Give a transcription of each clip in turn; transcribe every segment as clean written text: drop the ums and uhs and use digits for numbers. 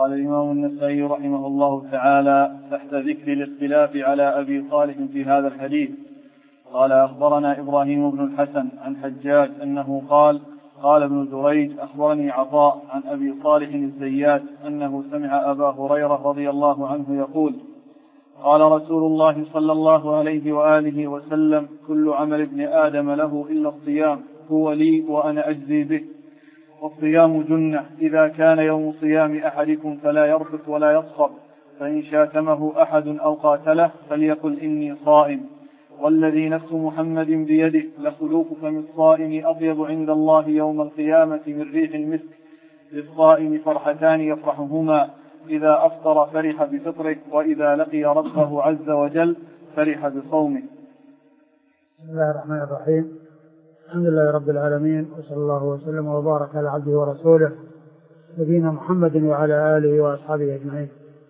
قال الإمام النسائي رحمه الله تعالى تحت ذكر الاختلاف على أبي صالح في هذا الحديث. قال أخبرنا إبراهيم بن الحسن عن حجاج أنه قال ابن جريج أخبرني عطاء عن أبي صالح الزيات أنه سمع أبا هريرة رضي الله عنه يقول قال رسول الله صلى الله عليه وآله وسلم كل عمل ابن آدم له إلا الصيام هو لي وأنا أجزي به، والصيام جنة إذا كان يوم صيام أحدكم فلا يرفث ولا يصخب، فإن شاتمه أحد أو قاتله فليقل إني صائم، والذي نفس محمد بيده لخلوف فم الصائم أطيب عند الله يوم القيامة من ريح المسك، للصائم فرحتان يفرحهما إذا أفطر فرح بفطره وإذا لقي ربه عز وجل فرح بصومه. بسم الله الرحمن الرحيم. الحمد لله رب العالمين، وصلى الله وسلم وبارك على عبده ورسوله نبينا محمد وعلى آله وأصحابه أجمعين.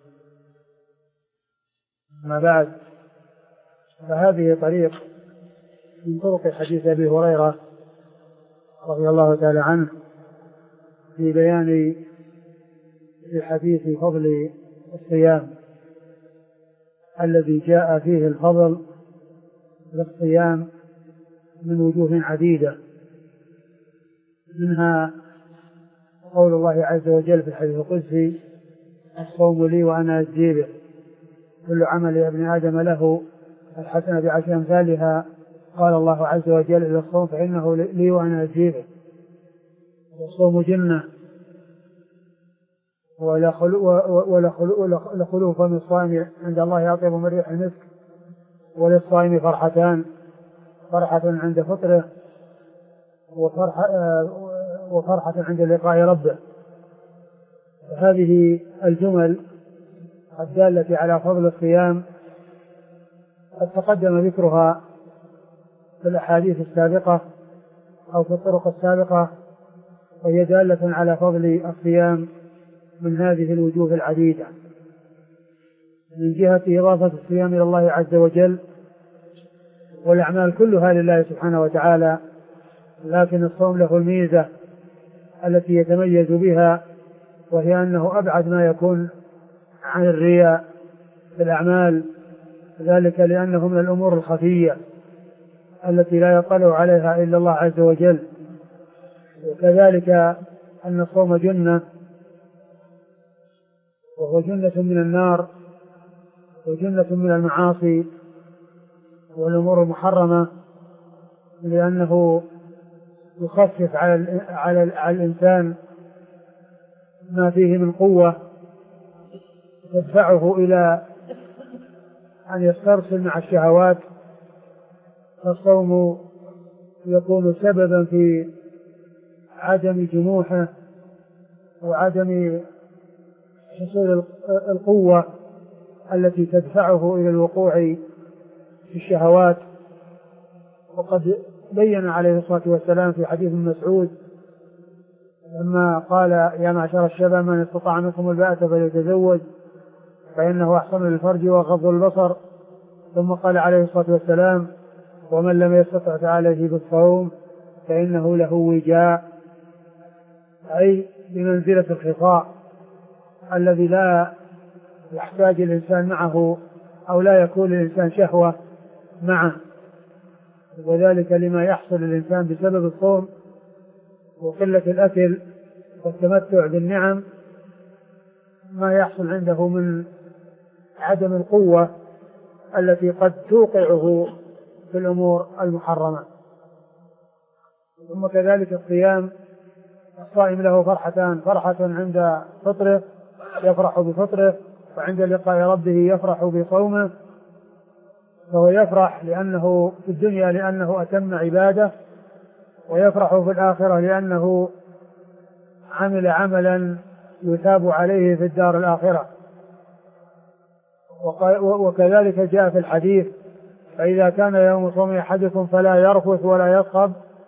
ما بعد، فهذه طريق من طرق حديث أبي هريرة رضي الله تعالى عنه في بيان حديث فضل الصيام الذي جاء فيه الفضل للصيام من وجوه عديدة، منها قول الله عز وجل في الحديث القدسي الصوم لي وأنا أجزي به، كل عمل ابن آدم له الحسنة بعشر أمثالها، قال الله عز وجل إلى الصوم فإنه لي وأنا أجزي به، والصوم جنة ولخلوف فم الصائم عند الله أطيب من ريح المسك، وللصائم فرحتان، فرحة عند فطره وفرحة عند لقاء ربه. هذه الجمل الدالة على فضل الصيام قد تقدم ذكرها في الأحاديث السابقة أو في الطرق السابقة، وهي دالة على فضل الصيام من هذه الوجوه العديدة، من جهة إضافة الصيام إلى الله عز وجل، والأعمال كلها لله سبحانه وتعالى، لكن الصوم له الميزة التي يتميز بها، وهي أنه أبعد ما يكون عن الرياء في الأعمال، ذلك لأنه من الأمور الخفية التي لا يطلع عليها إلا الله عز وجل. وكذلك أن الصوم جنة، وهو جنة من النار وجنة من المعاصي والأمور المحرمة، لأنه يخفف على الإنسان ما فيه من قوة تدفعه إلى أن يسترسل مع الشهوات، فالصوم يكون سببا في عدم جنوحه وعدم حصول القوة التي تدفعه إلى الوقوع في الشهوات. وقد بين عليه الصلاة والسلام في حديث مسعود لما قال يا معشر الشباب من استطاع منكم الباءة فليتزوج فإنه أحسن للفرج وغض البصر، ثم قال عليه الصلاة والسلام ومن لم يستطع فعليه بالصوم فإنه له وجاء، أي بمنزلة الخصاء الذي لا يحتاج الإنسان معه أو لا يكون الإنسان شهوة معه، وذلك لما يحصل الإنسان بسبب الصوم وقلة الأكل والتمتع بالنعم، ما يحصل عنده من عدم القوة التي قد توقعه في الأمور المحرمة. ثم كذلك الصيام، الصائم له فرحتان، فرحة عند فطره يفرح بفطره، وعند لقاء ربه يفرح بصومه، فهو يفرح لأنه في الدنيا لأنه أتم عبادة، ويفرح في الآخرة لأنه عمل عملا يثاب عليه في الدار الآخرة. وكذلك جاء في الحديث فإذا كان يوم صوم أحدكم فلا يرفث ولا يصخب،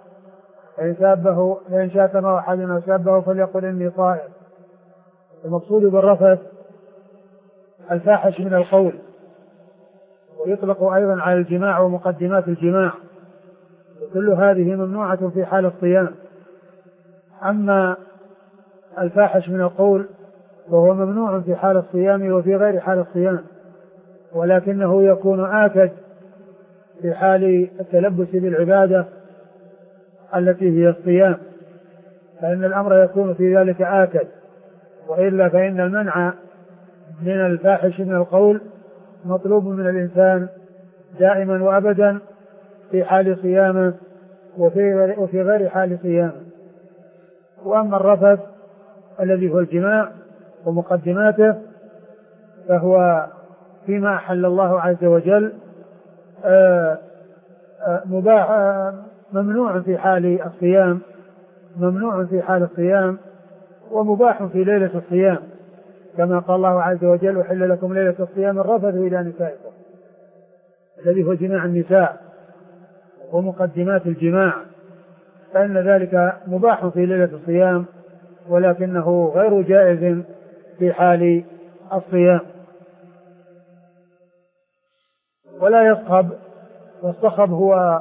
فإن شاتمه أحد أو سابه فليقل إني صائم. المقصود بالرفث الفاحش من القول، ويطلق أيضا على الجماع ومقدمات الجماع، وكل هذه ممنوعة في حال الصيام. أما الفاحش من القول وهو ممنوع في حال الصيام وفي غير حال الصيام، ولكنه يكون آكد في حال التلبس بالعبادة التي هي الصيام، فإن الأمر يكون في ذلك آكد، وإلا فإن المنع من الفاحش من القول مطلوب من الإنسان دائما وأبدا في حال صيامه وفي غير حال صيامه. وأما الرفث الذي هو الجماع ومقدماته فهو فيما أحل الله عز وجل مباح، ممنوع في حال الصيام، ممنوع في حال الصيام ومباح في ليلة الصيام، كما قال الله عز وجل: وحل لكم ليلة الصيام الرفث إلى نسائكم، الذي هو جماع النساء ومقدمات الجماع، فإن ذلك مباح في ليلة الصيام ولكنه غير جائز في حال الصيام. ولا يصخب، والصخب هو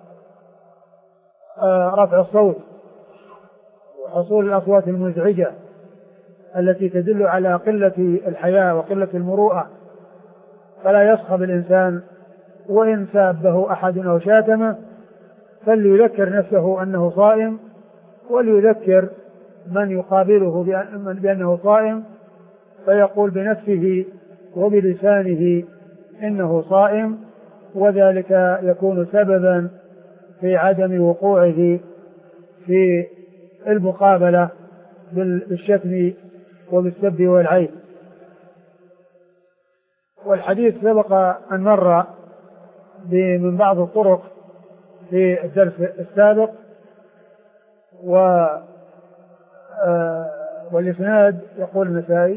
رفع الصوت وحصول الأصوات المزعجة التي تدل على قلة الحياء وقلة المروءة، فلا يصخب الإنسان، وإن سابه أحد أو شاتمه فليذكر نفسه أنه صائم، وليذكر من يقابله بأنه صائم، فيقول بنفسه وبلسانه إنه صائم، وذلك يكون سببا في عدم وقوعه في المقابلة بالشتم وبالسب والعيب. والحديث سبق أن مر من بعض الطرق في الدرس السابق، والإسناد يقول النسائي: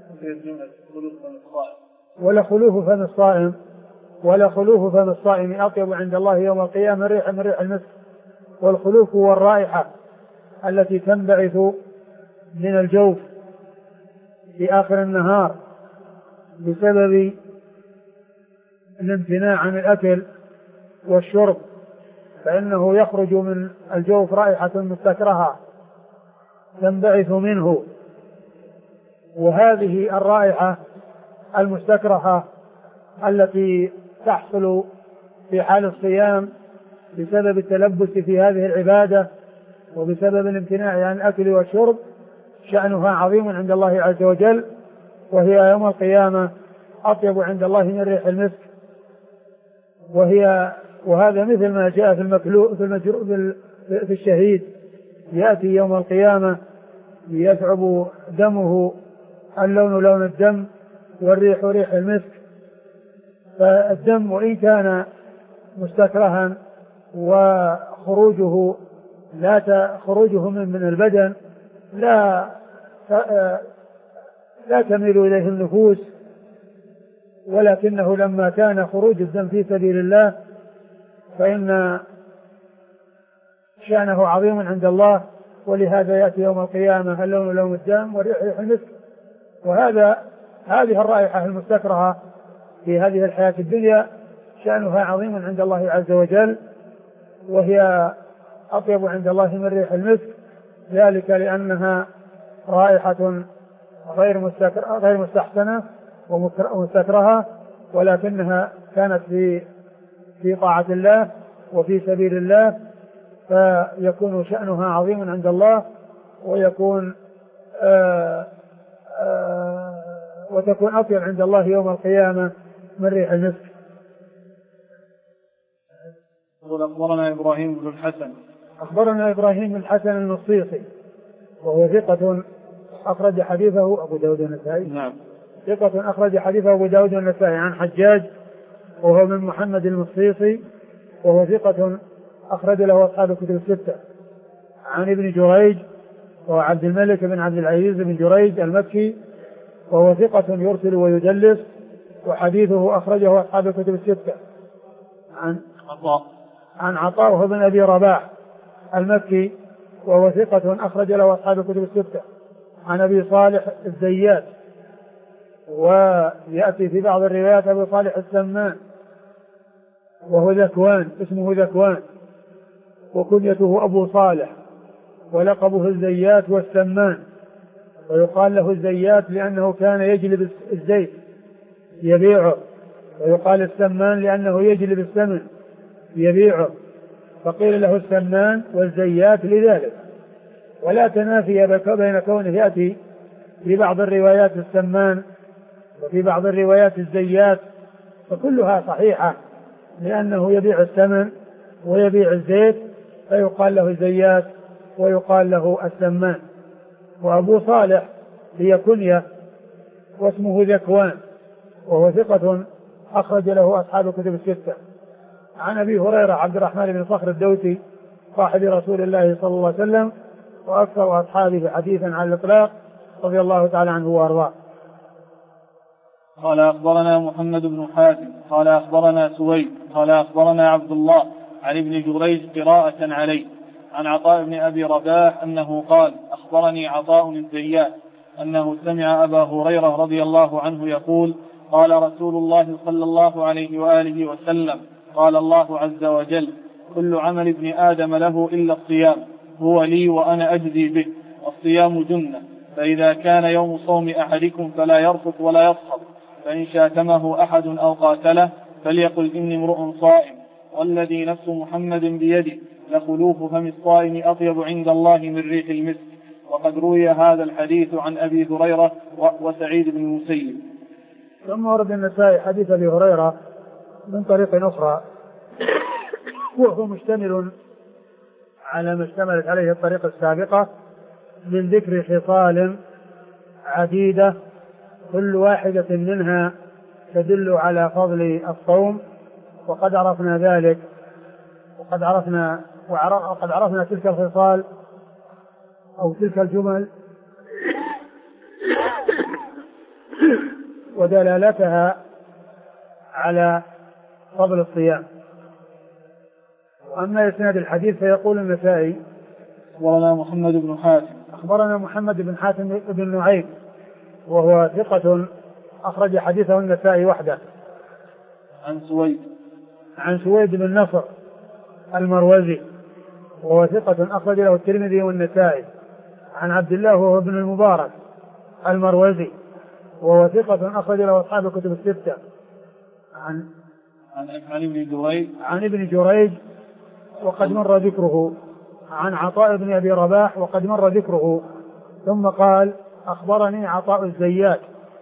ولا خلوف فم الصائم، ولا خلوف فم الصائم أطيب عند الله يوم القيامة من ريح المسك. والخلوف هو الرائحة التي تنبعث من الجوف في آخر النهار بسبب الامتناع عن الأكل والشرب، فإنه يخرج من الجوف رائحة مستكرهة تنبعث منه، وهذه الرائحة المستكرهة التي تحصل في حال الصيام بسبب التلبس في هذه العبادة وبسبب الامتناع عن الأكل والشرب شأنها عظيم عند الله عز وجل، وهي يوم القيامة أطيب عند الله من ريح المسك. وهذا مثل ما جاء في الشهيد، يأتي يوم القيامة يثعب دمه، اللون لون الدم والريح ريح المسك. فالدم وإن كان مستكرها وخروجه خروجه من البدن لا تميل إليه النفوس، ولكنه لما كان خروج الدم في سبيل الله فإن شأنه عظيم عند الله، ولهذا يأتي يوم القيامة اللون لون الدم والريح ريح المسك. هذه الرائحة المستكرهة في هذه الحياة الدنيا شأنها عظيم عند الله عز وجل، وهي أطيب عند الله من ريح المسك، ذلك لأنها رائحة غير مستحسنة ومستكرهة، ولكنها كانت في طاعة الله وفي سبيل الله، فيكون شأنها عظيم عند الله، وتكون أطيب عند الله يوم القيامة من ريح المسك. أخبرنا إبراهيم بن الحسن. أخبرنا إبراهيم بن الحسن المصيصي، وهو ثقة أخرج حديثه أبو داود النسائي. نعم. ثقة أخرج حديثه أبو داود النسائي عن حجاج وهو من محمد المصيصي، وهو ثقة أخرج له أصحاب الكتب الستة. عن ابن جريج وهو عبد الملك بن عبد العزيز بن جريج المكي، وهو ثقة يرسل ويدلس، وحديثه أخرجه أصحاب الكتب الستة. عن عطاء وهو بن أبي رباح المكي، وهو ثقة أخرج له أصحاب الكتب الستة. عن أبي صالح الزيات، ويأتي في بعض الروايات أبي صالح السمان، وهو ذكوان، اسمه ذكوان، وكنيته أبو صالح، ولقبه الزيات والسمان، ويقال له الزيات لأنه كان يجلب الزيت يبيعه، ويقال السمان لأنه يجلب السمن يبيعه، فقيل له السمان والزيات لذلك. ولا تنافي بين كونه يأتي في بعض الروايات السمان وفي بعض الروايات الزيات، فكلها صحيحة لأنه يبيع السمن ويبيع الزيت، فيقال له الزيات ويقال له السمان. وأبو صالح هي كنية واسمه ذكوان، وهو ثقة أخرج له أصحاب الكتب الستة. عن أبي هريرة عبد الرحمن بن صخر الدوسي صاحب رسول الله صلى الله عليه وسلم وأكثر أصحابه حديثا على الإطلاق رضي الله تعالى عنه وأرضاه. قال أخبرنا محمد بن حاتم قال أخبرنا سويد قال أخبرنا عبد الله عن ابن جريج قراءة عليه عن عطاء بن أبي رباح أنه قال أخبرني عطاء الزيات أنه سمع أبا هريرة رضي الله عنه يقول قال رسول الله صلى الله عليه وآله وسلم قال الله عز وجل كل عمل ابن آدم له إلا الصيام هو لي وأنا أجزي به، والصيام جنة، فإذا كان يوم صوم أحدكم فلا يرفث ولا يصخب، فإن شاتمه أحد أو قاتله فليقل إني امرؤ صائم، والذي نفس محمد بيده لخلوف فم الصائم أطيب عند الله من ريح المسك. وقد روي هذا الحديث عن أبي هريرة وسعيد بن المسيب. ثم ورد النسائي حديث أبي هريرة من طريق أخرى، وهو مشتمل على ما اشتملت عليه الطريقة السابقة من ذكر خصال عديدة كل واحدة منها تدل على فضل الصوم، وقد عرفنا ذلك، وقد عرفنا تلك الخصال أو تلك الجمل ودلالتها على فضل الصيام. وأما إسناد الحديث فيقول النسائي أخبرنا محمد بن حاتم أخبرنا محمد بن حاتم بن نعيم وهو ثقة أخرج حديثه النسائي وحده. عن سويد بن نصر المروزي وهو ثقة أخرج له الترمذي والنسائي. عن عبد الله وهو ابن المبارك المروزي وهو ثقة أخرج له أصحاب الكتب الستة. عن ابن جريج وقد مر ذكره. عن عطاء بن أبي رباح وقد مر ذكره. ثم قال أخبرني عطاء الزيات،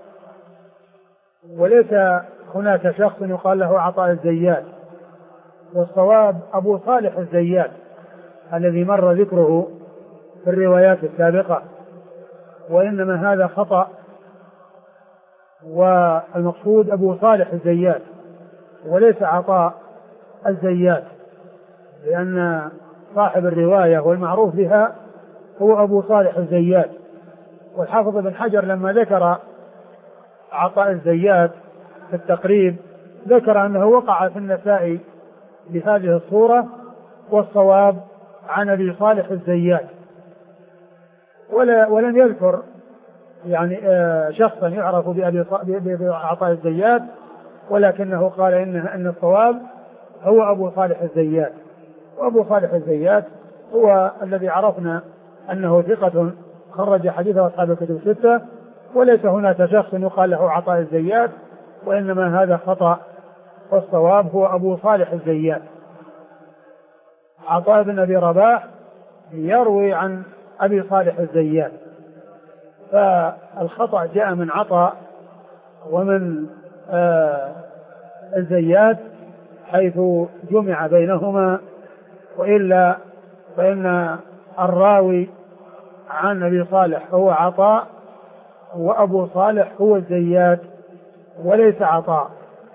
وليس هناك شخص يقال له عطاء الزيات، والصواب أبو صالح الزيات الذي مر ذكره في الروايات السابقة، وإنما هذا خطأ، والمقصود أبو صالح الزيات وليس عطاء الزيات، لأن صاحب الرواية والمعروف بها هو أبو صالح الزيات. والحافظ بن حجر لما ذكر عطاء الزيات في التقريب ذكر أنه وقع في النسائي بهذه الصورة، والصواب عن أبي صالح الزيات، ولم يذكر يعني شخصا يعرف بعطاء الزيات، ولكنه قال إن الصواب هو أبو صالح الزيات. وأبو صالح الزيات هو الذي عرفنا أنه ثقة خرج حديثه أصحاب الكتب الستة، وليس هناك شخص يقال له عطاء الزيات، وإنما هذا خطأ، والصواب هو أبو صالح الزيات. عطاء بن أبي رباح يروي عن أبي صالح الزيات، فالخطأ جاء من عطاء ومن الزيات حيث جمع بينهما، وإلا فإن الراوي عن أبي صالح هو عطاء، وأبو صالح هو الزيات وليس عطاء.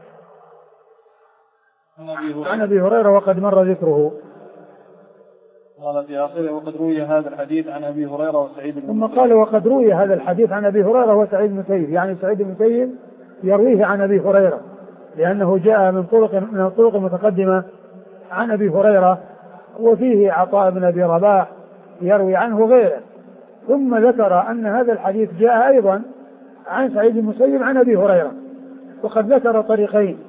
عن أبي هريرة وقد مر ذكره. قال في آخره وقد روي هذا الحديث عن أبي هريرة وسعيد بن ثم قال وقد روي هذا الحديث عن أبي هريرة وسعيد بن المسيب، يعني سعيد بن المسيب يرويه عن أبي هريرة، لأنه جاء من الطرق المتقدمة عن أبي هريرة، وفيه عطاء بن أبي رباح يروي عنه غيره. ثم ذكر أن هذا الحديث جاء أيضا عن سعيد بن المسيب عن أبي هريرة، وقد ذكر طريقين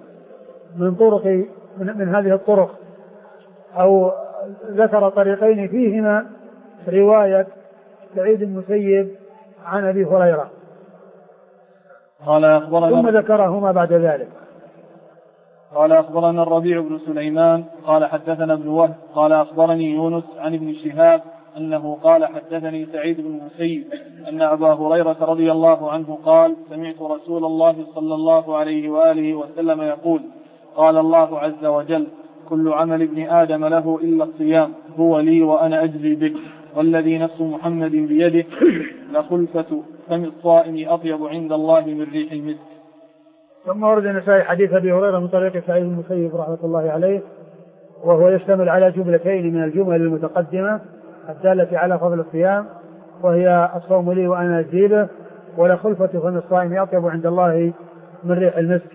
من هذه الطرق، أو ذكر طريقين فيهما رواية سعيد بن المسيب عن أبي هريرة. قال أخبرنا ثم ذكرهما بعد ذلك. قال أخبرنا الربيع بن سليمان قال حدثنا ابن وهب قال أخبرني يونس عن ابن شهاب أنه قال حدثني سعيد بن المسيب أن أبا هريرة رضي الله عنه قال سمعت رسول الله صلى الله عليه وآله وسلم يقول قال الله عز وجل كل عمل ابن آدم له إلا الصيام هو لي وأنا أجزي به والذي نفس محمد بيده لخلفة فم الصائم أطيب عند الله من ريح المسك. ثم ورد النسائي حديث أبي هريرة من طريق سعيد بن المسيب رحمة الله عليه، وهو يشتمل على جملتين من الجمل المتقدمة الدالة على فضل الصيام، وهي الصوم لي وأنا أجزي به ولخلفة فم الصائم أطيب عند الله من ريح المسك.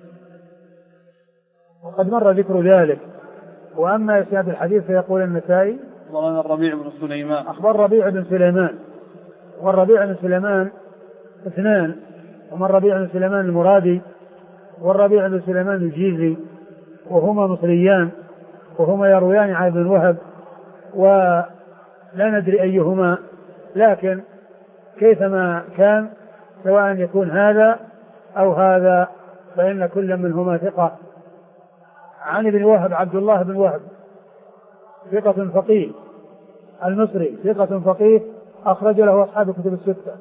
وقد مر ذكر ذلك. وأما إسناد الحديث فيقول النسائي أخبرنا الربيع بن سليمان أخبر ربيع بن سليمان، والربيع بن سليمان اثنان، ومن ربيع بن سليمان المرادي والربيع بن سليمان الجيزي، وهما مصريان وهما يرويان عن ابن وهب، ولا ندري أيهما، لكن كيفما كان سواء يكون هذا أو هذا فإن كل منهما ثقة. عن ابن وهب عبد الله بن وهب ثقة فقيه المصري ثقة فقيه أخرج له أصحاب الكتب الستة.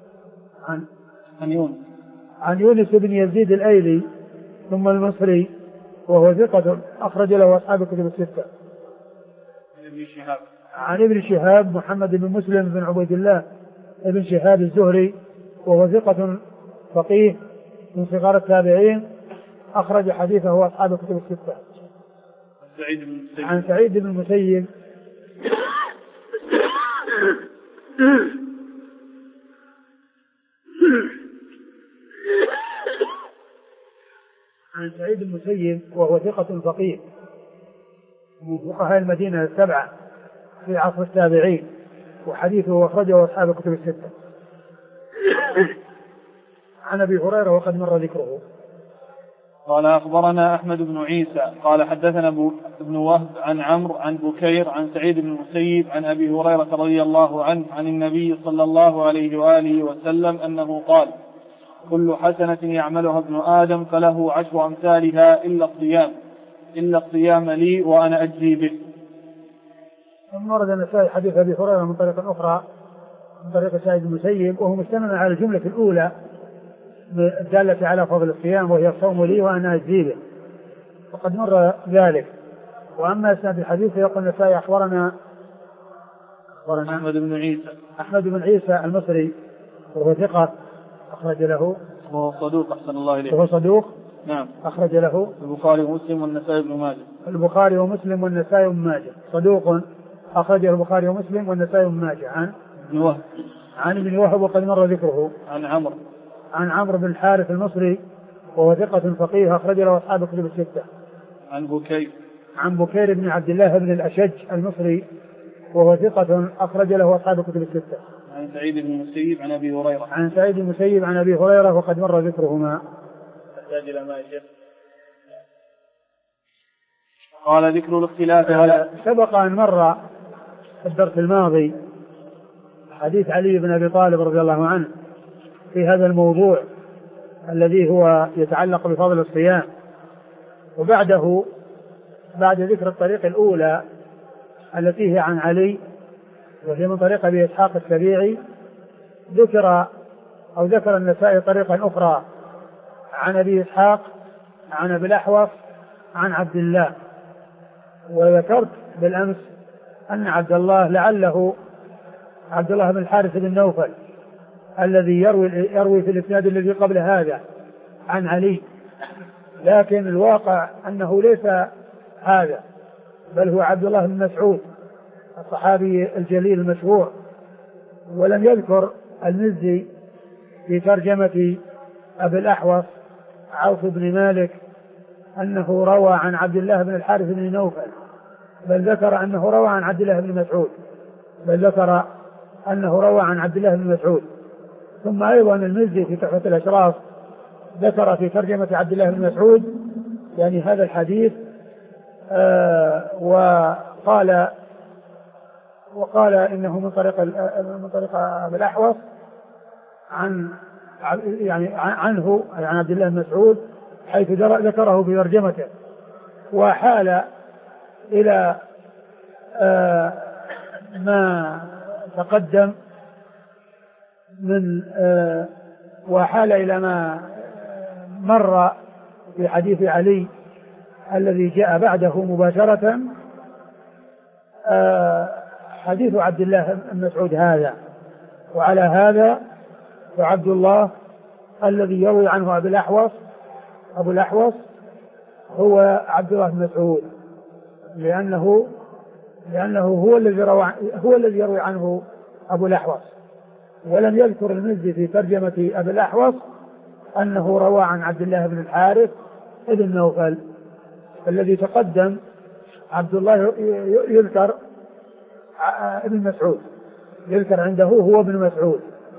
عن يونس بن يزيد الأيلي ثم المصري وهو ثقة أخرج له أصحاب الكتب الستة. عن ابن شهاب محمد بن مسلم بن عبيد الله ابن شهاب الزهري وهو ثقة فقيه من صغار التابعين أخرج حديثه أصحاب الكتب الستة. عن سعيد بن المسيب عن سعيد المسيب وهو ثقة فقيه من فقهاء المدينة السبعة في عصر التابعين، وحديثه أخرجه أصحاب الكتب الستة. عن أبي هريرة وقد مر ذكره. قال أخبرنا أحمد بن عيسى قال حدثنا ابن وهب عن عمرو عن بكير عن سعيد بن المسيب عن أبي هريرة رضي الله عنه عن النبي صلى الله عليه وآله وسلم أنه قال كل حسنة يعملها ابن آدم فله 10 أمثالها إلا الصيام لي وأنا أجزي به. ثم ورد النسائي حديث أبي هريرة من طريق أخرى من طريق سعيد بن المسيب وهو مشتمل على الجملة الأولى الدالة على فضل الصيام وهي الصوم لي وأنا أجزي به، وقد مر ذلك. وأما إسناد الحديث فيقول النسائي أخبرنا أحمد بن عيسى المصري وهو ثقة أخرج له وهو صدوق أحسن الله إليه وهو صدوق نعم أخرج له البخاري ومسلم والنسائي بن ماجه البخاري ومسلم والنسائي بن ماجه صدوق أخرج البخاري ومسلم والنسائي بن ماجه. عن ابن وهب وقد مر ذكره. عن عمرو بن الحارث المصري وهو ثقة فقيه أخرج له أصحاب الكتب الستة. عن بكير بن عبد الله بن الأشج المصري وهو ثقة أخرج له أصحاب الكتب الستة. عن سعيد بن المسيب عن أبي هريرة. عن سعيد بن المسيب عن أبي هريرة وقد مر ذكرهما. تحتاج إلى ما يشيخ. قال ذكر الاختلاف سبق أن مر الدرس الماضي حديث علي بن أبي طالب رضي الله عنه في هذا الموضوع الذي هو يتعلق بفضل الصيام، وبعده بعد ذكر الطريق الأولى التي هي عن علي وهي من طريق أبي إسحاق السبيعي ذكر النسائي طريقا أخرى عن أبي إسحاق عن أبي الأحوص عن عبد الله. وذكرت بالأمس أن لعله عبد الله بن الحارث بن نوفل الذي يروي في الإسناد الذي قبل هذا عن علي، لكن الواقع أنه ليس هذا، بل هو عبد الله بن مسعود الصحابي الجليل المشهور. ولم يذكر المزي في ترجمة أبي الأحوص عوف بن مالك أنه روى عن عبد الله بن الحارث بن نوفل، بل ذكر أنه روى عن عبد الله بن مسعود. ثم أيضا المزي في تحفة الأشراف ذكر في ترجمة عبد الله بن مسعود يعني هذا الحديث، وقال إنه من طريق أبي الأحوص عنه عن عبد الله بن مسعود حيث ذكره في ترجمته، وحال إلى ما تقدم من وحال إلى ما مر في حديث علي الذي جاء بعده مباشرة، حديث عبد الله بن مسعود هذا. وعلى هذا فعبد الله الذي يروي عنه أبو الأحوص هو عبد الله بن مسعود، لأنه هو الذي يروي عنه أبو الأحوص. ولم يذكر المزي في ترجمة أبي الأحوص أنه روى عن عبد الله بن الحارث ابن نوفل. الذي تقدم عبد الله يذكر ابن مسعود، يذكر عنده هو ابن مسعود.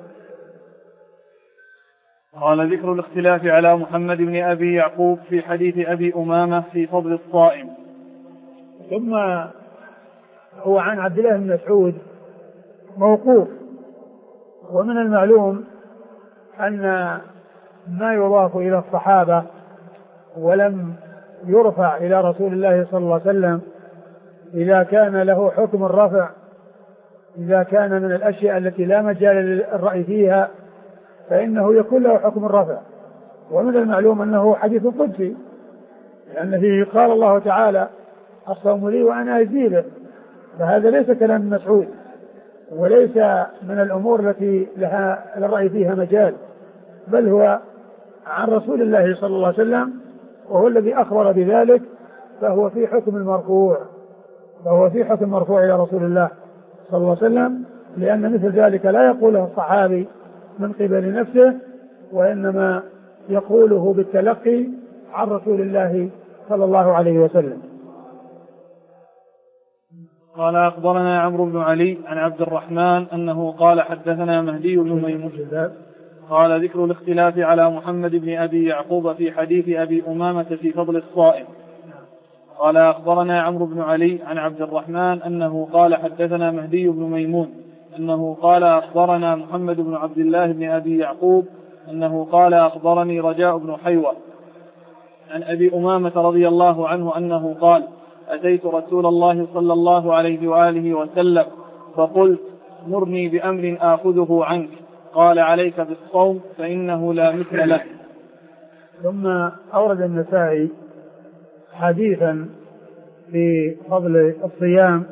قال ذكر الاختلاف على محمد بن أبي يعقوب في حديث أبي أمامة في فضل الصائم. ثم هو عن عبد الله بن مسعود موقوف، ومن المعلوم أن ما يضاف إلى الصحابة ولم يرفع إلى رسول الله صلى الله عليه وسلم إذا كان له حكم الرفع، إذا كان من الأشياء التي لا مجال للرأي فيها فإنه يكون له حكم الرفع. ومن المعلوم أنه حديث قدسي، لأن فيه قال الله تعالى الصوم لي وأنا أجزي به، فهذا ليس كلام مسعود، وليس من الأمور التي لها الرأي فيها مجال، بل هو عن رسول الله صلى الله عليه وسلم، وهو الذي أخبر بذلك، فهو في حكم مرفوع إلى رسول الله صلى الله عليه وسلم، لأن مثل ذلك لا يقوله الصحابي من قبل نفسه، وإنما يقوله بالتلقي عن رسول الله صلى الله عليه وسلم. قال أخبرنا عمرو بن علي عن عبد الرحمن أنه قال حدثنا مهدي بن ميمون. قال ذكر الاختلاف على محمد بن أبي يعقوب في حديث أبي أمامة في فضل الصائم. قال أخبرنا عمرو بن علي عن عبد الرحمن أنه قال حدثنا مهدي بن ميمون أنه قال أخبرنا محمد بن عبد الله بن أبي يعقوب أنه قال أخبرني رجاء بن حيوة عن أبي أمامة رضي الله عنه أنه قال أتيت رسول الله صلى الله عليه وآله وسلم فقلت مرني بأمر آخذه عنك، قال عليك بالصوم فإنه لا مثل له. ثم أورد النسائي حديثا في فضل الصيام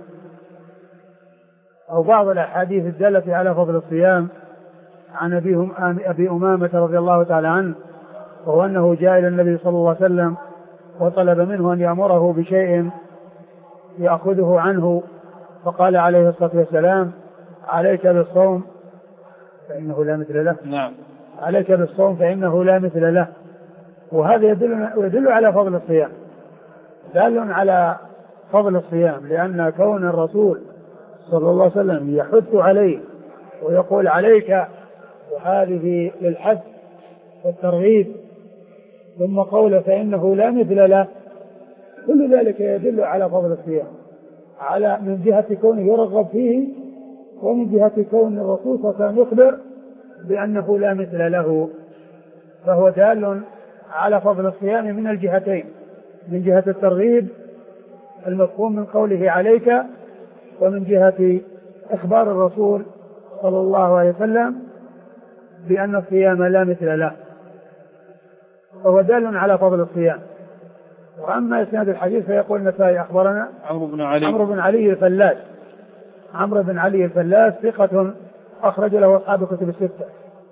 أو بعض الأحاديث الدالة على فضل الصيام عن أبي أمامة رضي الله تعالى عنه، وهو أنه جاء إلى النبي صلى الله عليه وسلم وطلب منه أن يأمره بشيء يأخذه عنه، فقال عليه الصلاة والسلام عليك بالصوم فإنه لا مثل له. نعم. عليك بالصوم فإنه لا مثل له. وهذا يدل على فضل الصيام، دال على فضل الصيام، لأن كون الرسول صلى الله عليه وسلم يحث عليه ويقول عليك، وهذه للحث والترغيب، ثم قوله فإنه لا مثل له، كل ذلك يدل على فضل الصيام، على من جهة كونه يرغب فيه، ومن جهة كون الرسول صلى الله عليه وسلم يخبر بأنه لا مثل له، فهو دال على فضل الصيام من الجهتين، من جهة الترغيب المفهوم من قوله عليك، ومن جهة إخبار الرسول صلى الله عليه وسلم بأن الصيام لا مثل له، فهو دال على فضل الصيام. وأما إسناد الحديث فيقول النسائي أخبرنا عمرو بن علي الفلاس. عمرو بن علي الفلاس ثقة أخرج له أصحاب الكتب الستة.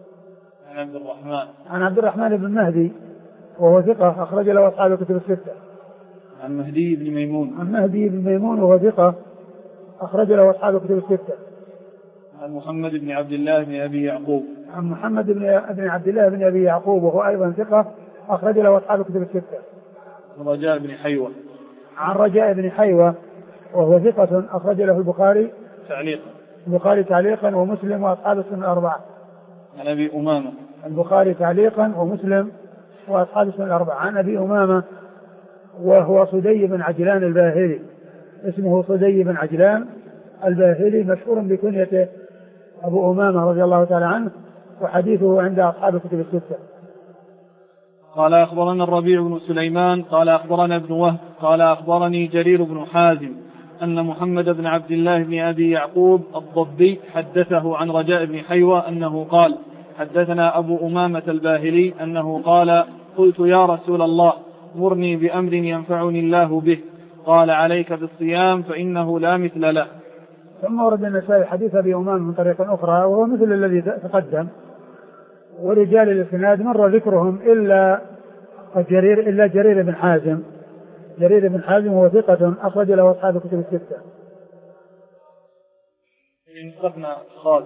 عن عبد الرحمن بن مهدي وهو ثقة أخرج له أصحاب الكتب الستة. عن مهدي بن ميمون وهو ثقة أخرج له أصحاب الكتب الستة. عن محمد بن عبد الله بن أبي يعقوب. عن محمد بن عبد الله بن أبي يعقوب وهو أيضا ثقة أخرج له أصحاب الكتب الستة. رجاء بن حيوة. عن رجاء بن حيوة وهو ثقة أخرج له البخاري تعليقا ومسلم وأصحاب السنن الأربعة. عن أبي أمامة. البخاري تعليقا ومسلم وأصحاب السنن الأربعة. عن أبي أمامة وهو صدي بن عجلان الباهلي، اسمه صدي بن عجلان الباهلي، مشهور بكنيته أبو أمامة رضي الله تعالى عنه، وحديثه عند أصحاب الكتب الستة. قال أخبرنا الربيع بن سليمان قال أخبرنا ابن وهب قال أخبرني جرير بن حازم أن محمد بن عبد الله بن أبي يعقوب الضبي حدثه عن رجاء بن حيوى أنه قال حدثنا أبو أمامة الباهلي أنه قال قلت يا رسول الله مرني بأمر ينفعني الله به قال عليك بالصيام فإنه لا مثل له. ثم ورد النسائي حديث أبي أمامة من طريق أخرى وهو مثل الذي تقدم، ورجال الإسناد مر ذكرهم إلا جرير بن حازم. جرير بن حازم هو ثقة أخرج له أصحاب الكتب الستة. إن نسخنا خالد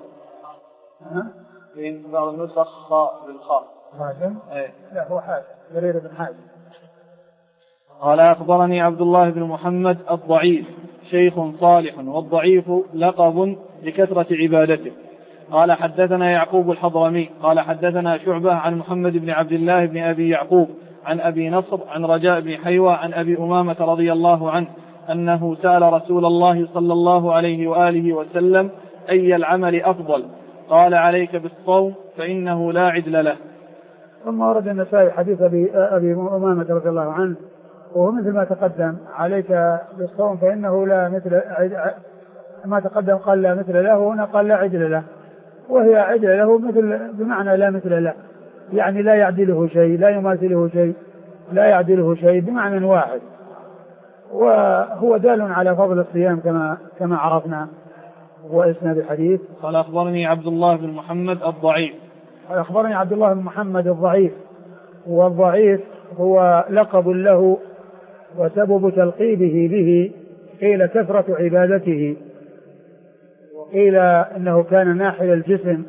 إن بعض النسخ خاء بالخاء حازم لا هو حازم جرير بن حازم. قال أخبرني عبد الله بن محمد الضعيف شيخ صالح والضعيف لقب لكثرة عبادته. قال حدثنا يعقوب الحضرمي قال حدثنا شعبة عن محمد بن عبد الله بن أبي يعقوب عن أبي نصر عن رجاء بن حيوى عن أبي أمامة رضي الله عنه أنه سأل رسول الله صلى الله عليه وآله وسلم أي العمل أفضل قال عليك بالصوم فإنه لا عدل له. ثم ورد النسائي حديث أبي أمامة رضي الله عنه وهو مثل ما تقدم عليك بالصوم فإنه لا مثل ما تقدم قال لا مثل له وهنا قال لا عدل له، وهي عدل له مثل بمعنى لا مثل له، يعني لا يعدله شيء لا يماثله شيء لا يعدله شيء بمعنى واحد، وهو دال على فضل الصيام كما عرفنا. وإسناد الحديث قال أخبرني عبد الله بن محمد الضعيف. قال أخبرني عبد الله بن محمد الضعيف، والضعيف هو لقب له وسبب تلقيبه به قيل كثرة عبادته وقيل إنه كان ناحل الجسم،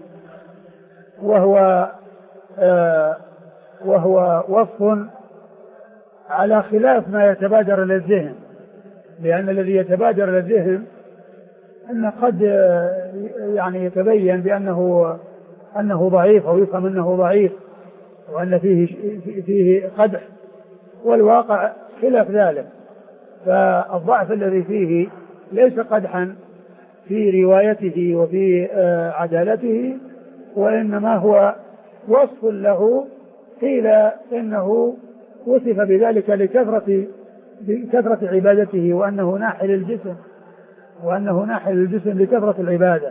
وهو وصف على خلاف ما يتبادر للذهن، لأن الذي يتبادر للذهن أن قد يعني يتبين أنه ضعيف أو يفهم أنه ضعيف وأن فيه قدح، والواقع خلاف ذلك. فالضعف الذي فيه ليس قدحا في روايته وفي عدالته، وإنما هو وصف له قيل إنه وصف بذلك لكثرة عبادته وأنه ناحل الجسم لكثرة العبادة،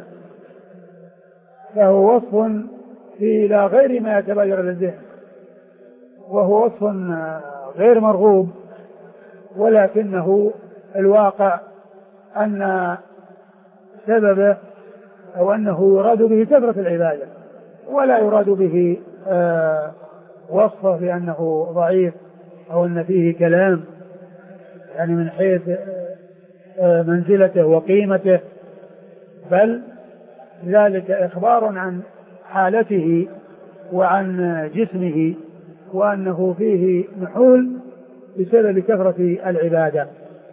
فهو وصف إلى غير ما يتبادر للذهن، وهو وصف غير مرغوب، ولكنه الواقع أن سببه أو أنه يراد به كثرة العبادة ولا يراد به وصفه بأنه ضعيف أو أن فيه كلام، يعني من حيث منزلته وقيمته، بل ذلك إخبار عن حالته وعن جسمه وأنه فيه نحول بسبب كثرة العبادة.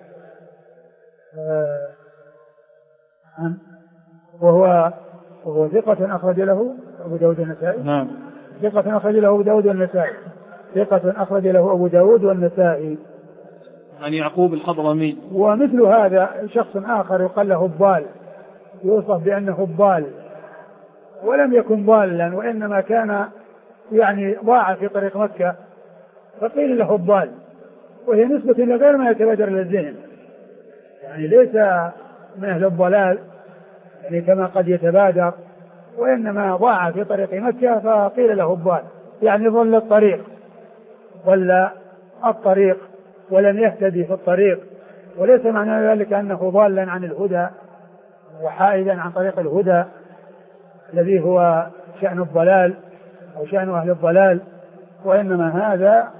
وهو ثقة أخرج له أبو داود النسائي. نعم. ثقة أخرج له أبو داود النسائي. ثقة أخرج له أبو داود والنسائي. عن يعقوب الحضرمي. ومثل هذا شخص آخر يقال له الضال، يوصف بأنه الضال، ولم يكن ضالا وإنما كان يعني ضاع في طريق مكة فقيل له الضال، وهي نسبة لغير ما يتبادر للذهن، يعني ليس من أهل الضلال يعني كما قد يتبادر، وإنما ضاع في طريق مكة فقيل له الضال، يعني ضل الطريق ولم يهتدي في الطريق، وليس معنى ذلك أنه ضالا عن الهدى وحائدا عن طريق الهدى الذي هو شأن الضلال أو شأن أهل الضلال، وإنما هذا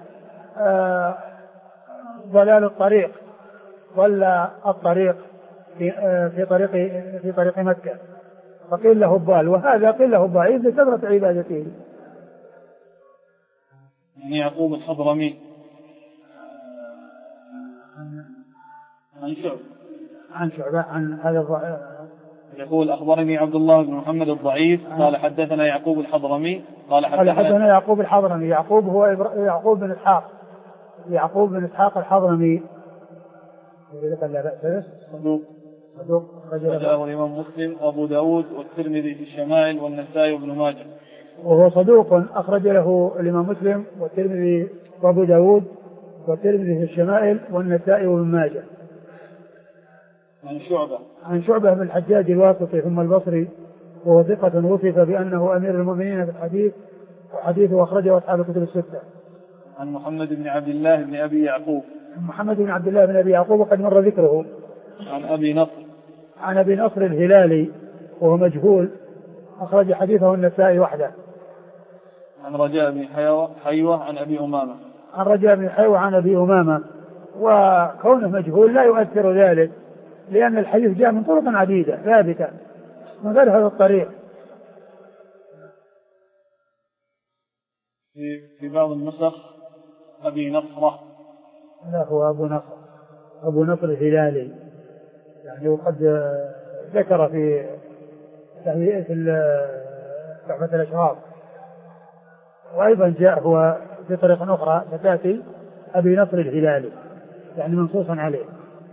ضلال الطريق، ضل الطريق في طريق مكة فقيل له الضال، وهذا قيل له الضعيف لكثرة عبادته. يعني يعقوب الحضرمي عن شعبة عن هذا يقول أخبرني عبد الله بن محمد الضعيف قال حدثنا يعقوب الحضرمي قال حدثنا يعقوب الحضرمي. يعقوب هو يعقوب بن إسحاق الحضرمي صدوق رجله الإمام مسلم وأبو داود والترمذي في الشمائل والنسائي وابن ماجه. وهو صدوق أخرج له الإمام مسلم والترمذي وأبو داود والترمذي في الشمائل والنسائي وابن ماجه. عن شعبة بن الحجاج الواسطي ثم البصري، وهو ثقة وصف بأنه أمير المؤمنين في الحديث، وحديثه أخرجه أصحاب الكتب الستة. عن محمد بن عبد الله بن أبي يعقوب. محمد بن عبد الله بن أبي يعقوب وقد مر ذكره. عن أبي نصر. عن أبي نصر الهلالي وهو مجهول، أخرج حديثه النسائي وحده. عن رجاء بن حيوة عن أبي أمامة. عن رجاء بن حيوة عن أبي أمامة، وكونه مجهول لا يؤثر ذلك، لأن الحديث جاء من طرق عديدة ثابتة من غير هذا الطريق. في بعض النسخ أبي نصرة. لا، هو أبو نصر الهلالي، يعني وقد ذكر في تحفة الأشراف، وأيضا جاء هو في طريق أخرى فتأتي أبي نصر الهلالي، يعني منصوصا عليه.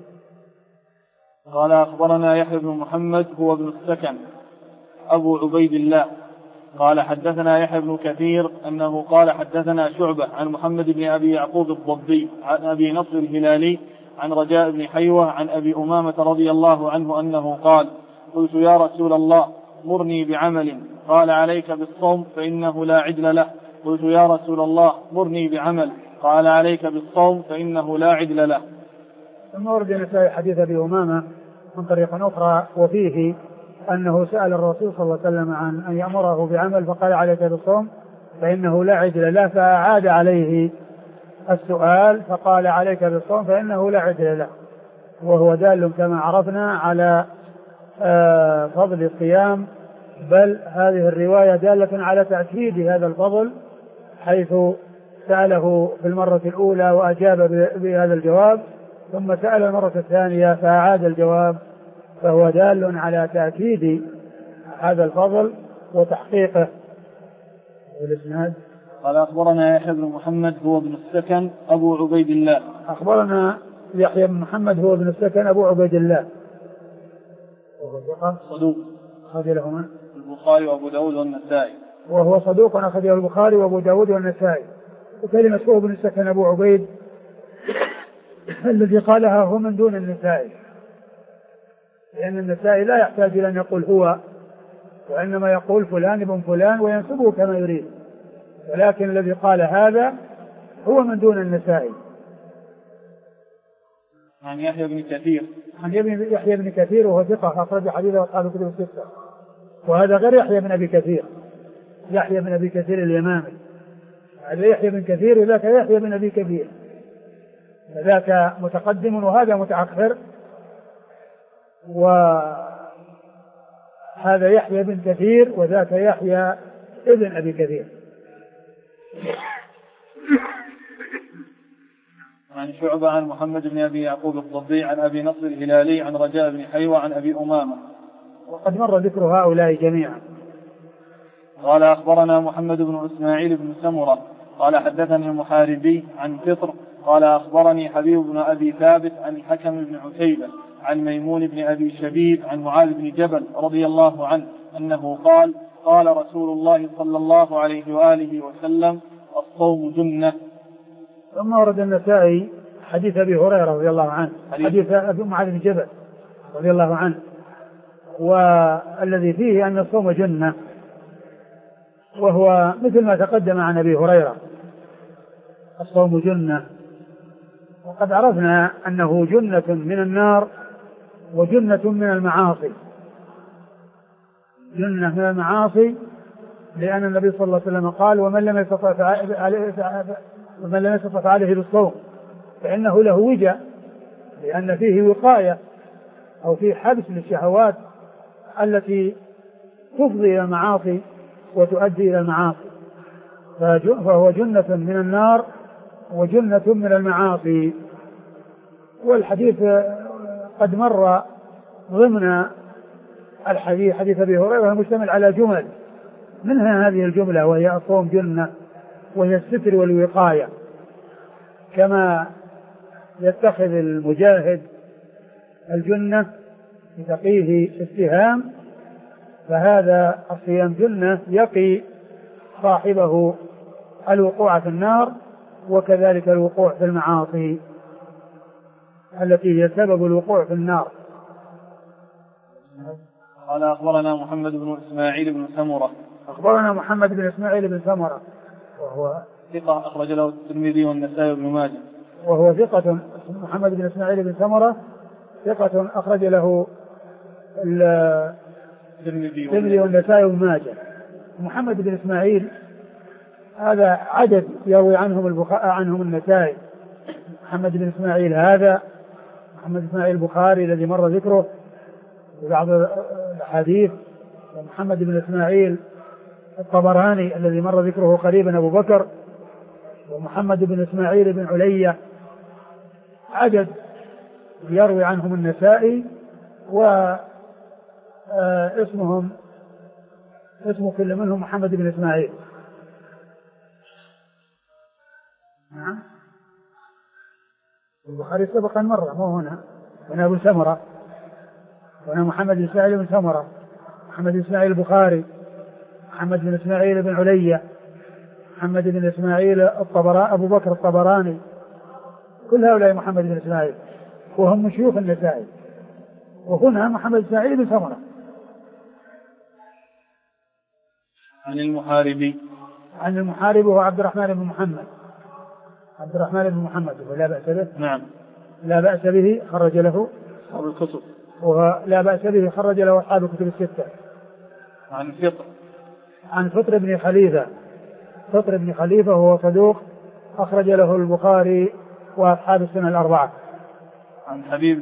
قال أخبرنا يحيى بن محمد هو ابن السكن أبو عبيد الله قال حدثنا يحيى بن كثير أنه قال حدثنا شعبة عن محمد بن أبي يعقوب الضبي عن أبي نصر الهلالي عن رجاء بن حيوة عن أبي أمامة رضي الله عنه أنه قال قلت يا رسول الله مرني بعمل قال عليك بالصوم فإنه لا عدل له. قلت يا رسول الله مرني بعمل قال عليك بالصوم فإنه لا عدل له. ثم ورد النسائي حديث أبي أمامة من طريق أخرى، وفيه أنه سأل الرسول صلى الله عليه وسلم عن أن يأمره بعمل فقال عليك بالصوم فإنه لا عدل له، فأعاد عليه السؤال فقال عليك بالصوم فإنه لا عدل له، وهو دال كما عرفنا على فضل الصيام، بل هذه الرواية دالة على تأكيد هذا الفضل، حيث سأله في المرة الأولى وأجاب بهذا الجواب، ثم سأل المرة الثانية فأعاد الجواب، فهو دال على تأكيد هذا الفضل وتحقيقه. والإسناد قال أخبرنا يحيى بن محمد هو ابن السكن أبو عبيد الله. أخبرنا يحيى بن محمد هو ابن السكن أبو عبيد الله، وهو صدوق أخرج له البخاري وأبو داود والنسائي. وهو صدوق أخرجه البخاري وأبو داود والنسائي. وكلمة هو ابن السكن أبو عبيد الذي قالها هو من دون النسائي، لأن النسائي لا يحتاج إلى أن يقول هو، وإنما يقول فلان ابن فلان وينسبه كما يريد، ولكن الذي قال هذا هو من دون النسائي. عن يحيى بن كثير. عن يحيى بن كثير وهو ثقة أخرج حديثه أصحاب الكتب الستة. وهذا غير يحيى بن أبي كثير، يحيى بن أبي كثير اليمامي، هذا يحيى بن كثير وذاك يحيى بن أبي كثير، ذاك متقدم وهذا متأخر، وهذا يحيى بن كثير وذاك يحيى ابن أبي كثير. عن شعبة عن محمد بن أبي يعقوب الضبي عن أبي نصر الهلالي عن رجاء بن حيوة عن أبي أمامة، وقد مر ذكر هؤلاء جميعا. قال أخبرنا محمد بن إسماعيل بن سمرة قال حدثني المحاربي عن فطر قال أخبرني حبيب بن أبي ثابت عن الحكم بن عتيبة عن ميمون بن أبي شبيب عن معاذ بن جبل رضي الله عنه أنه قال قال رسول الله صلى الله عليه وآله وسلم الصوم جنة. ثم ورد النسائي حديث أبي هريرة رضي الله عنه، حديث أبي معاذ بن جبل رضي الله عنه، والذي فيه أن الصوم جنة، وهو مثل ما تقدم عن أبي هريرة، الصوم جنة. وقد عرفنا أنه جنة من النار وجنة من المعاصي، جنة من المعاصي لأن النبي صلى الله عليه وسلم قال ومن لم يستطع عليه بالصوم فإنه له وجاء، لأن فيه وقاية أو فيه حبس للشهوات التي تفضي إلى المعاصي وتؤدي إلى المعاصي، فهو جنة من النار وجنة من المعاصي. والحديث قد مر ضمن الحديث حديث أبي هريرة مشتمل على جمل، منها هذه الجملة وهي الصوم جنة، وهي الستر والوقاية، كما يتخذ المجاهد الجنة يتقيه السهام، فهذا الصيام جنة يقي صاحبه الوقوع في النار وكذلك الوقوع في المعاصي التي هي سبب الوقوع في النار. قال أخبرنا محمد بن إسماعيل بن سمرة. أخبرنا محمد بن إسماعيل بن سمرة وهو ثقة أخرج له الترمذي والنسائي بن ماجه. وهو ثقة. محمد بن إسماعيل بن سمرة ثقة أخرج له الترمذي والنسائي بن ماجه. محمد بن إسماعيل هذا عدد يروي عنهم النسائي. محمد بن إسماعيل هذا محمد بن إسماعيل البخاري الذي مر ذكره في بعض الحديث، ومحمد بن إسماعيل الطبراني الذي مر ذكره قريبا أبو بكر، ومحمد بن إسماعيل بن علية، عدد يروي عنهم النسائي، واسمهم اسم كل منهم محمد بن إسماعيل. نعم البخاري سبقا مرة مو هنا أبو سمرة، وأنا محمد بن إسماعيل بن سمرة، محمد بن إسماعيل البخاري، محمد بن إسماعيل بن علية، محمد بن إسماعيل أبو بكر الطبراني، كل هؤلاء محمد بن إسماعيل وهم من شيوخ النسائي. وهنا محمد بن إسماعيل بن سمرة. عن المحاربي وهو عبد الرحمن بن محمد ولا بأس به. نعم لا بأس به، خرج له أصحاب الكتب. ولا بأس به، خرج له أصحاب الكتب الستة. عن فطر بن خليفة وهو صدوق أخرج له البخاري وأصحاب السنة الأربعة. عن حبيب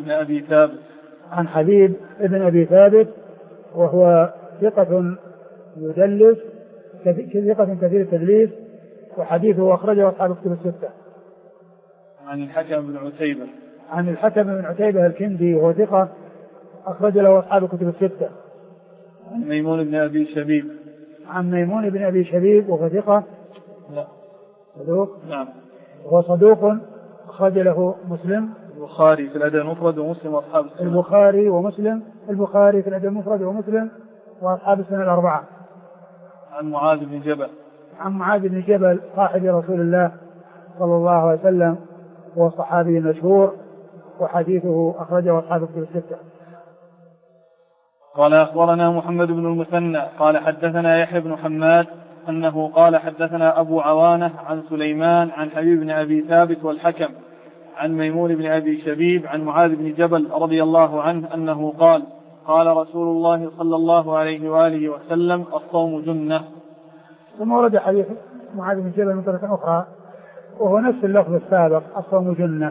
بن أبي ثابت وهو ثقة يدلس، ثقة كثير التدليس، وحديثه أخرجه أصحاب الكتب الستة. عن الحكم بن عتيبة الكندي وهو ثقة أخرج له أصحاب الكتب الستة. عن ميمون بن أبي شبيب وهو ثقة صدوق. نعم وهو صدوق أخرج له مسلم البخاري في الأدب المفرد ومسلم وأصحاب السنة. البخاري في الأدب المفرد ومسلم وأصحاب السنة الأربعة. عن معاذ بن جبل صاحب رسول الله صلى الله عليه وسلم، وهو صحابي مشهور، وحديثه أخرجه أصحاب الكتب الستة. قال أخبرنا محمد بن المثنى قال حدثنا يحيى بن حماد أنه قال حدثنا أبو عوانة عن سليمان عن حبيب بن أبي ثابت والحكم عن ميمون بن أبي شبيب عن معاذ بن جبل رضي الله عنه أنه قال قال رسول الله صلى الله عليه وآله وسلم الصوم جنة. ثم ورد حديث معاذ بن جبل من طريق أخرى وهو نفس اللفظ السابق الصوم جنة.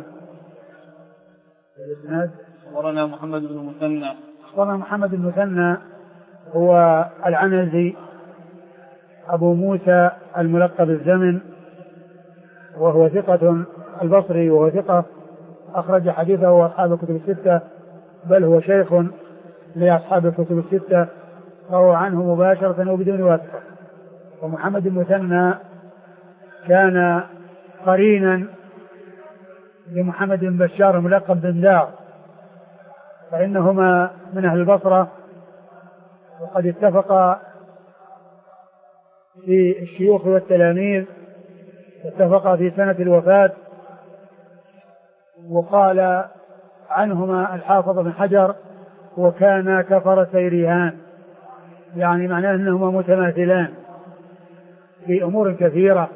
أخبرنا محمد بن المثنى هو العنزي أبو موسى الملقب الزمن، وهو ثقة البصري، وهو ثقة أخرج حديثه وأصحاب الكتب الستة، بل هو شيخ لأصحاب الكتب الستة، فهو عنه مباشرة وبدون واسطة. ومحمد المثنى كان قرينا لمحمد بن بشار الملقب بن دار، فإنهما من أهل البصرة، وقد اتفقا في الشيوخ والتلاميذ، اتفقا في سنة الوفاة. وقال عنهما الحافظ بن حجر وكان كفر سيريهان، يعني معناه أنهما متماثلان في أمور كثيرة.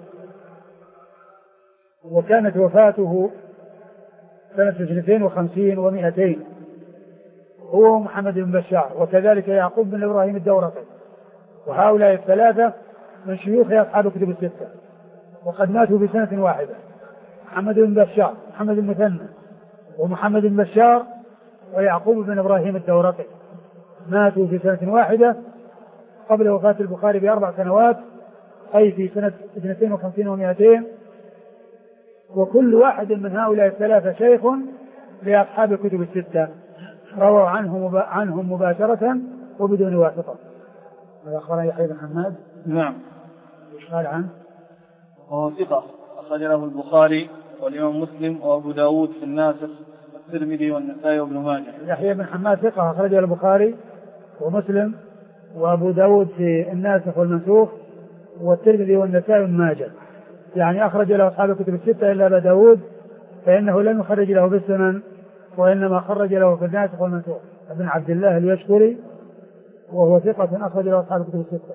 وكانت وفاته سنة 52 و200، هو محمد بن بشار وكذلك يعقوب بن إبراهيم الدورقي، وهؤلاء الثلاثة من شيوخ أصحاب الكتب الستة، وقد ماتوا في سنة واحدة. محمد بن بشار، محمد المثنى، ومحمد بن بشار، ويعقوب بن إبراهيم الدورقي، ماتوا في سنة واحدة قبل وفاة البخاري ب4 سنوات، أي في سنة 52 و200. وكل واحد من هؤلاء الثلاثة شيخ لأصحاب الكتب الستة، رووا عنهم مباشرة وبدون واسطة. هذا أخبرنا يحيى بن حماد. نعم. ايش قال عنه؟ وهو ثقة أخرج له البخاري والإمام مسلم وأبو داود في الناسخ والترمذي والنسائي وابن ماجه. يحيى بن حماد ثقة أخرج له البخاري ومسلم وأبو داود في الناسخ والمنسوخ والترمذي والنسائي وابن ماجه، يعني أخرج له أصحاب الكتب الستة إلا أبا داود فإنه لم يخرج له في السنن وإنما خرج له في الناسخ والمنسوخ. ابن عبد الله اليشكري وهو ثقة أخرج له أصحاب الكتب الستة.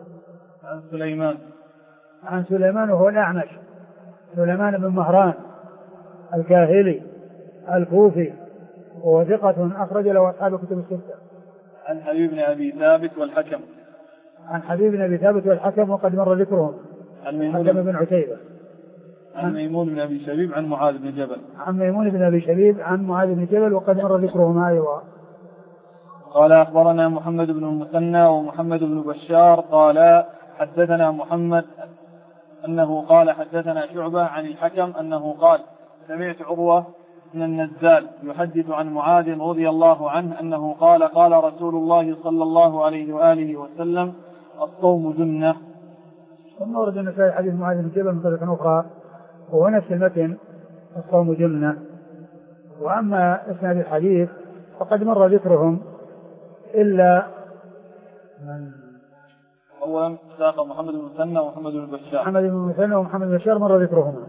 عن سليمان وهو الأعمش، سليمان بن مهران الكاهلي الكوفي وهو ثقة أخرج له أصحاب الكتب الستة. عن حبيب بن أبي ثابت والحكم. عن حبيب بن أبي ثابت والحكم وقد مر ذكرهم. الحكم بن عتيبة. عن ميمون بن أبي شبيب عن معاذ بن جبل. عن ميمون بن أبي شبيب عن معاذ بن جبل وقد مر ذكرهما أيضا. قال أخبرنا محمد بن المثنى ومحمد بن بشار قال حدثنا محمد أنه قال حدثنا شعبة عن الحكم أنه قال سمعت عروة بن النزال يحدث عن معاذ رضي الله عنه أنه قال قال رسول الله صلى الله عليه وآله وسلم الصوم جنة. ثم ورد النسائي حديث معاذ بن جبل من طريق أخرى وهو نفس المتن الصوم جنة. وأما إسناد الحديث فقد مر ذكرهم إلا من أولا ساق محمد بن المثنى ومحمد بن بشار. محمد بن المثنى ومحمد بن بشار مر ذكرهما.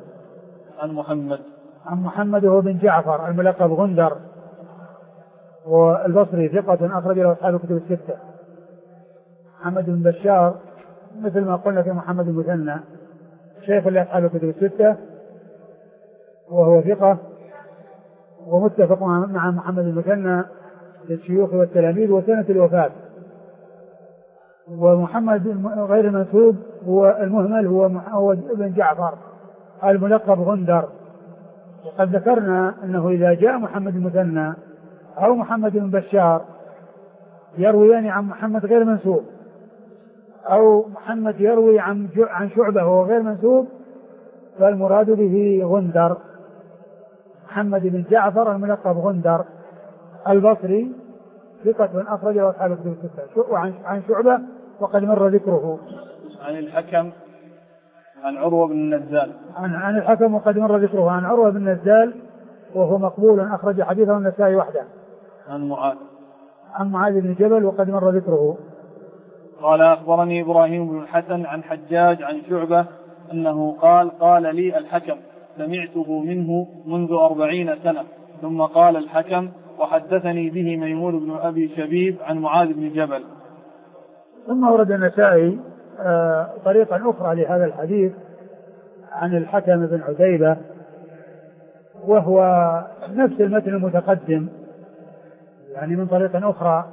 عن محمد هو بن جعفر الملقب غندر والبصري ثقة أخرج له أصحاب الكتب الستة. محمد بن بشار مثل ما قلنا في محمد بن المثنى شيخ لأصحاب الكتب الستة وهو ثقة ومتفق مع محمد بن المثنى للشيوخ والتلاميذ وسنة الوفاة. ومحمد غير المنسوب هو المهمل هو ابن جعفر الملقب غندر. وقد ذكرنا أنه إذا جاء محمد المثنى أو محمد بن بشار يرويان عن محمد غير منسوب أو محمد يروي عن شعبة وهو غير منسوب فالمراد به غندر. محمد بن جعفر الملقب غندر البصري ثقة أخرج له أصحاب الكتب الستة. عن شعبة وقد مر ذكره. عن الحكم عن عروة بن النزال. عن الحكم وقد مر ذكره. عن عروة بن النزال وهو مقبول أخرج حديثه النسائي وحده. عن معاذ بن جبل وقد مر ذكره. قال أخبرني إبراهيم بن الحسن عن حجاج عن شعبة أنه قال لي الحكم سمعته منه منذ 40 سنة ثم قال الحكم وحدثني به ميمون بن أبي شبيب عن معاذ بن جبل. ثم ورد النسائي طريقا أخرى لهذا الحديث عن الحكم بن عتيبة وهو نفس المتن المتقدم يعني من طريق أخرى.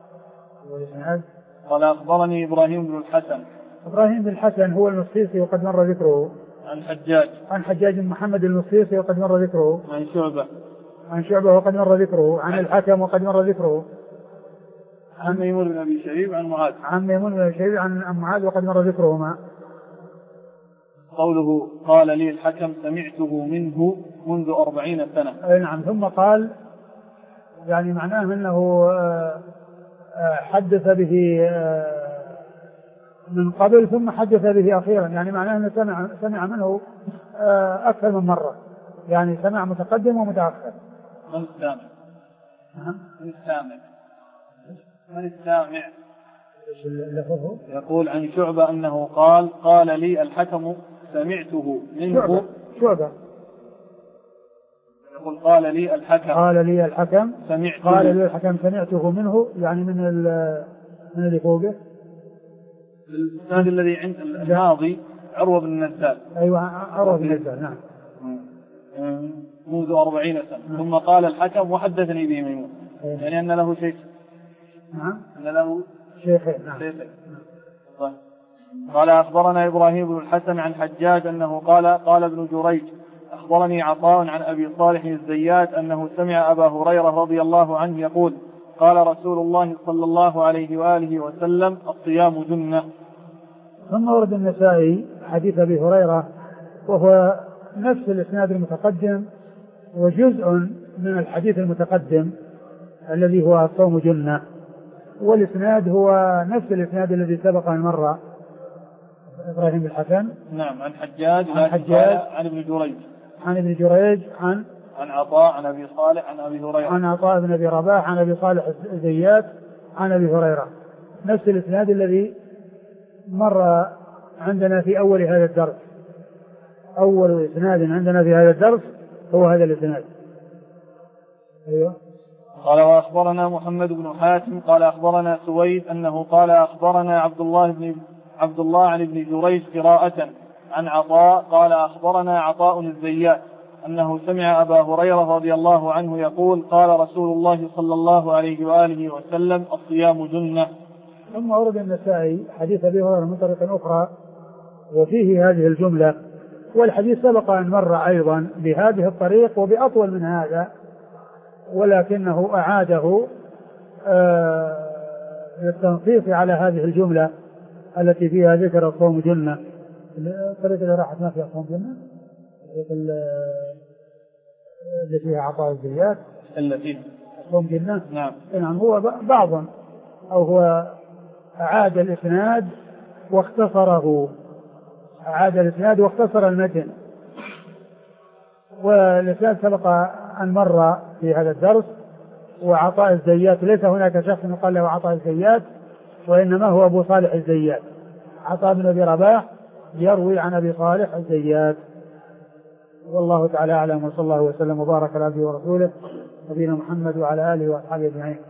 قال أخبرني إبراهيم بن الحسن. إبراهيم بن الحسن هو المصيصي وقد مر ذكره. عن حجاج بن محمد المصيصي وقد مر ذكره. عن شعبة وقد مر ذكره. عن الحكم وقد مر ذكره. عن ميمون بن أبي شبيب عن معاذ. عن معاذ وقد مر ذكرهما. قوله قال لي الحكم سمعته منه منذ 40 سنة. نعم. ثم قال يعني معناه أنه حدث به من قبل ثم حدث به أخيرا يعني معناه أنه سمع منه أكثر من مرة يعني سمع متقدم ومتأخر. من السامع يقول عن شعبة أنه قال لي الحكم سمعته منه. شعبة يقول قال لي الحكم سمعته منه يعني من اللي فوقه. الإسناد الذي عند الماضي عروة بن النزال. أيوة عروة بن النزال. نعم. منذ 40 سنة ثم قال الحكم وحدثني به ميمون يعني أن له شيء. نعم. أن له شيخين. نعم. طيب. قال أخبرنا إبراهيم بن الحسن عن حجاج أنه قال ابن جريج أخبرني عطاء عن أبي صالح الزيات أنه سمع أبا هريرة رضي الله عنه يقول قال رسول الله صلى الله عليه وآله وسلم الصيام جنة. ثم ورد النسائي حديث أبي هريرة وهو نفس الإسناد المتقدم وجزء من الحديث المتقدم الذي هو الصوم جنة والإسناد هو نفس الإسناد الذي سبق من مرة. إبراهيم بن الحسن. نعم. عن حجاج عن ابن جريج عن عطاء عن أبي صالح عن أبي هريرة عن عطاء بن أبي رباح عن أبي صالح الزيات عن أبي هريرة نفس الإسناد الذي مر عندنا في أول هذا الدرس، أول إسناد عندنا في هذا الدرس هو هذا الإسناد. أيوه. قال وأخبرنا محمد بن حاتم قال أخبرنا سويد أنه قال أخبرنا عبد الله عن ابن جريج قراءة عن عطاء قال أخبرنا عطاء الزيات أنه سمع أبا هريرة رضي الله عنه يقول قال رسول الله صلى الله عليه وآله وسلم الصيام جنة. ثم ورد النسائي حديث أبي هريرة من طريق أخرى وفيه هذه الجملة، والحديث سبق أن مر أيضا بهذه الطريق وبأطول من هذا، ولكنه أعاده للتنصيص على هذه الجملة التي فيها ذكر الصوم جنة. الطريقة اللي راحت ما فيها صوم جنة، اللي فيها عطاء الزيات التي صوم جنة. نعم. هو بعض أو هو أعاد الإسناد واختصره، أعاد الإسناد واختصر المتن، والإسناد سبق أن مر في هذا الدرس. وعطاء الزيات ليس هناك شخص يقال له عطاء الزيات، وإنما هو أبو صالح الزيات، عطاء بن أبي رباح يروي عن أبي صالح الزيات. والله تعالى أعلم، وصلى الله وسلم وبارك على عبده ورسوله نبينا محمد وعلى آله وأصحابه أجمعين.